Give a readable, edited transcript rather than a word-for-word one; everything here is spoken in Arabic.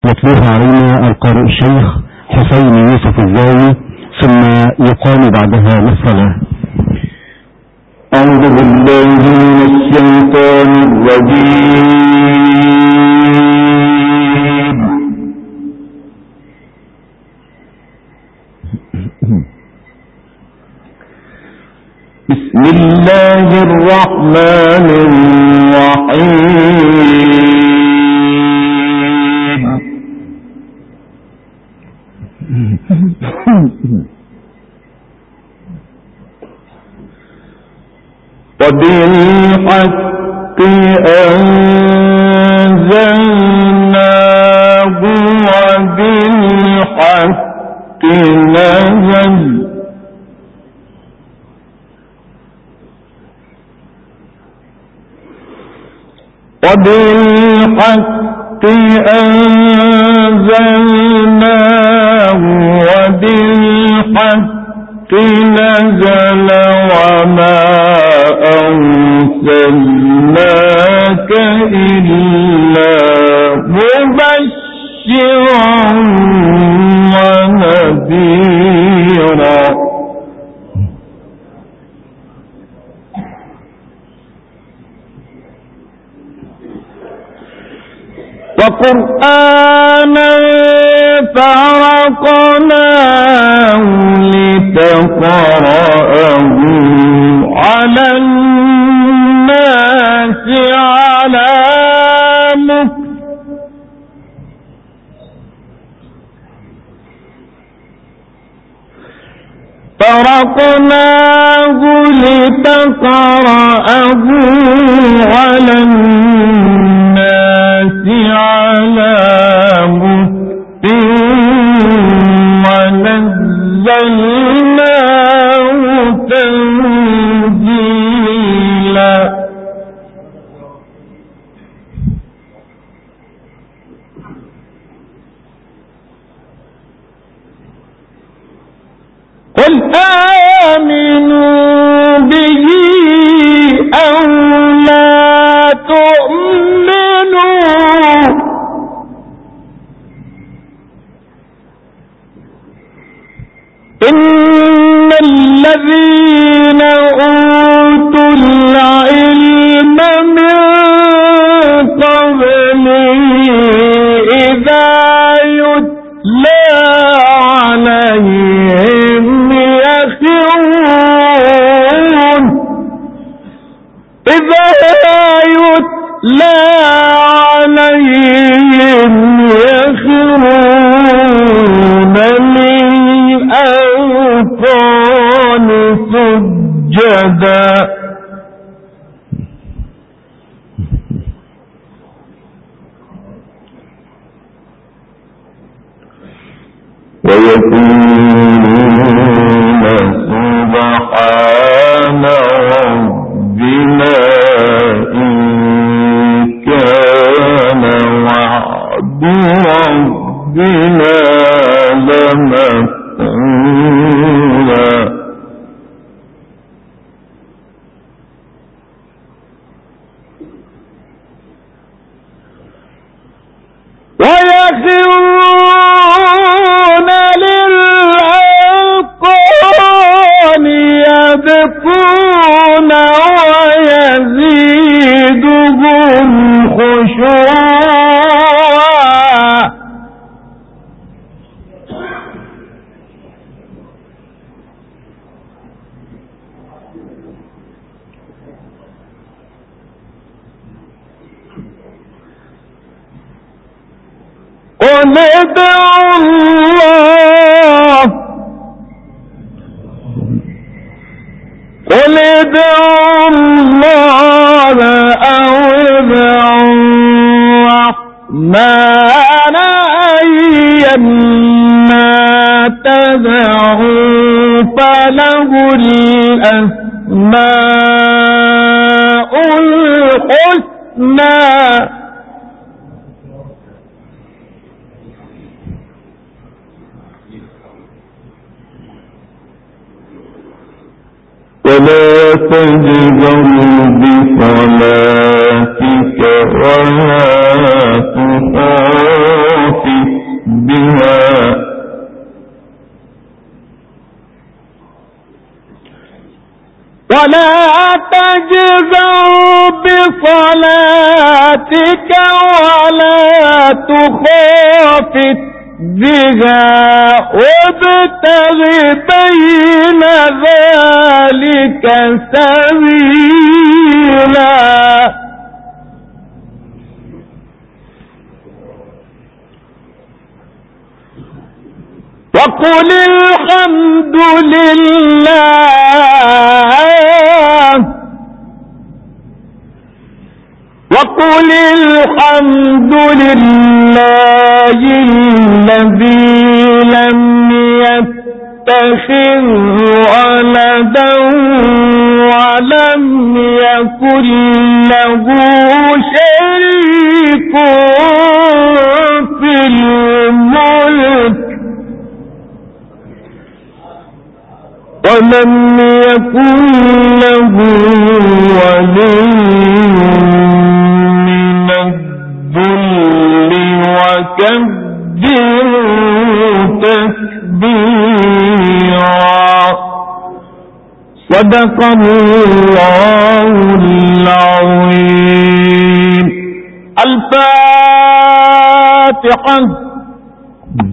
يتلوها علينا القارئ الشيخ حسين يوسف الزاوي، ثم يقام بعدها للصلاة. أعوذ بالله من الشيطان الرجيم. بسم الله الرحمن الرحيم. وبالحق أنزلناه وبالحق نزل وبالحق أنزلناه وبالحق نزل وما أرسلناك إلا مبشرا ونذيرا. وقرآنا فرقناه لتقرأه على الناس على مكث فرقناه لتقرأه على الناس على مكث ونزلناه تنزيلا. قل آمنوا به أو لا تؤمنوا إن الذين أوتوا العلم من قبله إذا يتلى عليهم يخرون للأذقان سجدا. ويقولون سبحان ربنا إن كان وعد ربنا لمفعولا. ويخرون للأذقان يبكون ويزيدهم خشوعا. قل ادعوا الله أو ادعوا الرحمن أيما تدعوا فله الأسماء الحسنى. ولا تجهر بصلاتك ولا تخافت ولا تجزع بصلاتك ولا تخافت بها وابتغ بين ذلك سبيلا وقل الحمد لله وقل الحمد لله الذي لم يتخذ ولدا ولم يكن له شريك في الملك ولم يكن له ولي من الذل وكبره تكبيرا صدق الله العظيم. الفاتحة.